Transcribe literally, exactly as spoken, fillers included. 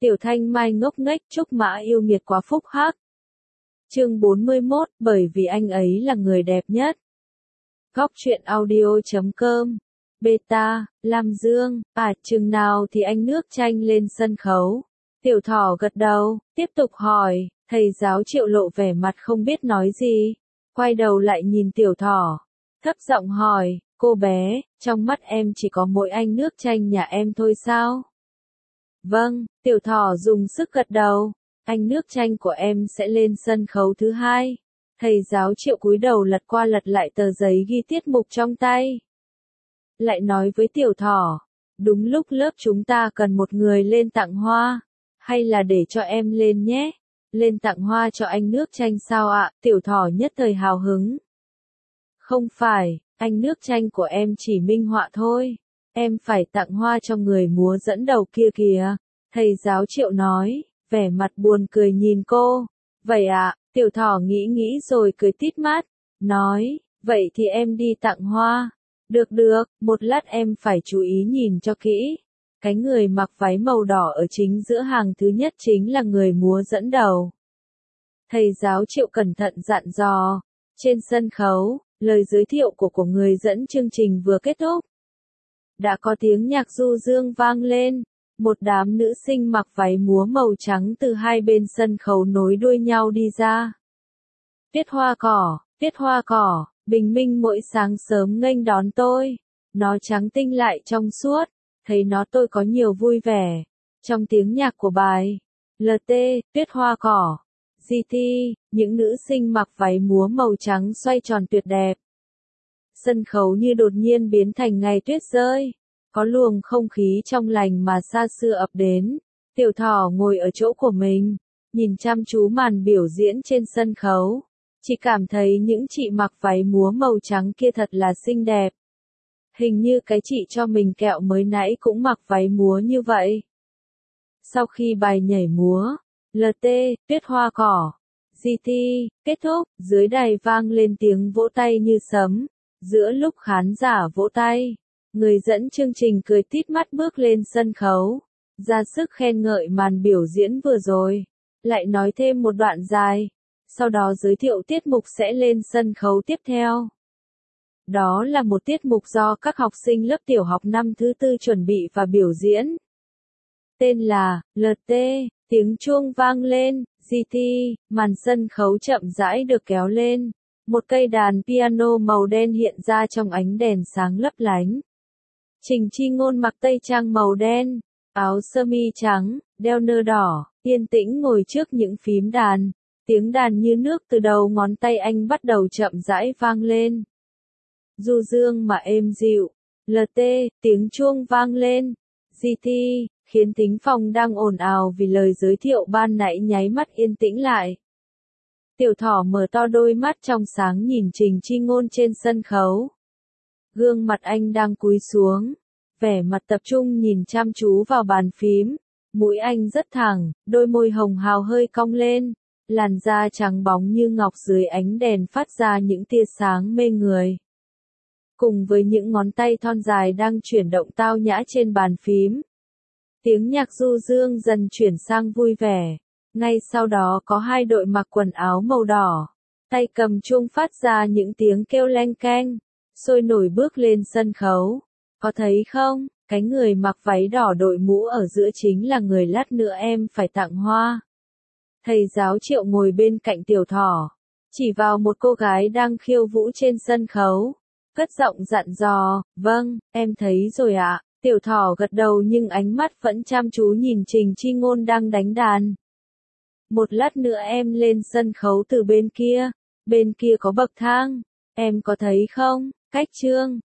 Tiểu Thanh Mai ngốc nghếch, Trúc Mã yêu nghiệt quá phúc hắc. Chương bốn mươi mốt, bởi vì anh ấy là người đẹp nhất. Góc truyện audio chấm com. Beta, Lam Dương, à chừng nào thì anh nước Chanh lên sân khấu. Tiểu Thỏ gật đầu, tiếp tục hỏi, thầy giáo Triệu lộ vẻ mặt không biết nói gì. Quay đầu lại nhìn Tiểu Thỏ, thấp giọng hỏi, cô bé, trong mắt em chỉ có mỗi anh nước Chanh nhà em thôi sao? Vâng, Tiểu Thỏ dùng sức gật đầu, anh nước Chanh của em sẽ lên sân khấu thứ hai. Thầy giáo Triệu cúi đầu lật qua lật lại tờ giấy ghi tiết mục trong tay. Lại nói với Tiểu Thỏ, đúng lúc lớp chúng ta cần một người lên tặng hoa, hay là để cho em lên nhé? Lên tặng hoa cho anh nước Chanh sao ạ? Tiểu Thỏ nhất thời hào hứng. Không phải, anh nước Chanh của em chỉ minh họa thôi. Em phải tặng hoa cho người múa dẫn đầu kia kìa. Thầy giáo Triệu nói, vẻ mặt buồn cười nhìn cô. Vậy ạ, Tiểu Thỏ nghĩ nghĩ rồi cười tít mắt. Nói, vậy thì em đi tặng hoa. Được được, một lát em phải chú ý nhìn cho kỹ. Cái người mặc váy màu đỏ ở chính giữa hàng thứ nhất chính là người múa dẫn đầu. Thầy giáo Triệu cẩn thận dặn dò. Trên sân khấu, lời giới thiệu của của người dẫn chương trình vừa kết thúc. Đã có tiếng nhạc du dương vang lên. Một đám nữ sinh mặc váy múa màu trắng từ hai bên sân khấu nối đuôi nhau đi ra. Tiết hoa cỏ, tiết hoa cỏ, bình minh mỗi sáng sớm nghênh đón tôi. Nó trắng tinh lại trong suốt, thấy nó tôi có nhiều vui vẻ. Trong tiếng nhạc của bài, lờ tê, tuyết hoa cỏ, giê tê, những nữ sinh mặc váy múa màu trắng xoay tròn tuyệt đẹp. Sân khấu như đột nhiên biến thành ngày tuyết rơi. Có luồng không khí trong lành mà xa xưa ập đến. Tiểu Thỏ ngồi ở chỗ của mình, nhìn chăm chú màn biểu diễn trên sân khấu. Chỉ cảm thấy những chị mặc váy múa màu trắng kia thật là xinh đẹp. Hình như cái chị cho mình kẹo mới nãy cũng mặc váy múa như vậy. Sau khi bài nhảy múa, lờ tê, tuyết hoa cỏ, giê tê, kết thúc, dưới đài vang lên tiếng vỗ tay như sấm. Giữa lúc khán giả vỗ tay, người dẫn chương trình cười tít mắt bước lên sân khấu, ra sức khen ngợi màn biểu diễn vừa rồi, lại nói thêm một đoạn dài, sau đó giới thiệu tiết mục sẽ lên sân khấu tiếp theo. Đó là một tiết mục do các học sinh lớp tiểu học năm thứ tư chuẩn bị và biểu diễn. Tên là, lờ tê, tiếng chuông vang lên, giê tê, màn sân khấu chậm rãi được kéo lên. Một cây đàn piano màu đen hiện ra trong ánh đèn sáng lấp lánh. Trình Chi Ngôn mặc tây trang màu đen, áo sơ mi trắng, đeo nơ đỏ, yên tĩnh ngồi trước những phím đàn. Tiếng đàn như nước từ đầu ngón tay anh bắt đầu chậm rãi vang lên. Du dương mà êm dịu, lờ tê, tiếng chuông vang lên, giê tê, khiến thính phòng đang ồn ào vì lời giới thiệu ban nãy nháy mắt yên tĩnh lại. Tiểu Thỏ mở to đôi mắt trong sáng nhìn Trình Chi Ngôn trên sân khấu. Gương mặt anh đang cúi xuống, vẻ mặt tập trung nhìn chăm chú vào bàn phím. Mũi anh rất thẳng, đôi môi hồng hào hơi cong lên, làn da trắng bóng như ngọc dưới ánh đèn phát ra những tia sáng mê người. Cùng với những ngón tay thon dài đang chuyển động tao nhã trên bàn phím. Tiếng nhạc du dương dần chuyển sang vui vẻ. Ngay sau đó có hai đội mặc quần áo màu đỏ, tay cầm chuông phát ra những tiếng kêu leng keng, sôi nổi bước lên sân khấu. Có thấy không, cái người mặc váy đỏ đội mũ ở giữa chính là người lát nữa em phải tặng hoa. Thầy giáo Triệu ngồi bên cạnh Tiểu Thỏ, chỉ vào một cô gái đang khiêu vũ trên sân khấu, cất giọng dặn dò, vâng, em thấy rồi ạ. Tiểu Thỏ gật đầu nhưng ánh mắt vẫn chăm chú nhìn Trình Chi Ngôn đang đánh đàn. Một lát nữa em lên sân khấu từ bên kia, bên kia có bậc thang, em có thấy không, cách chương,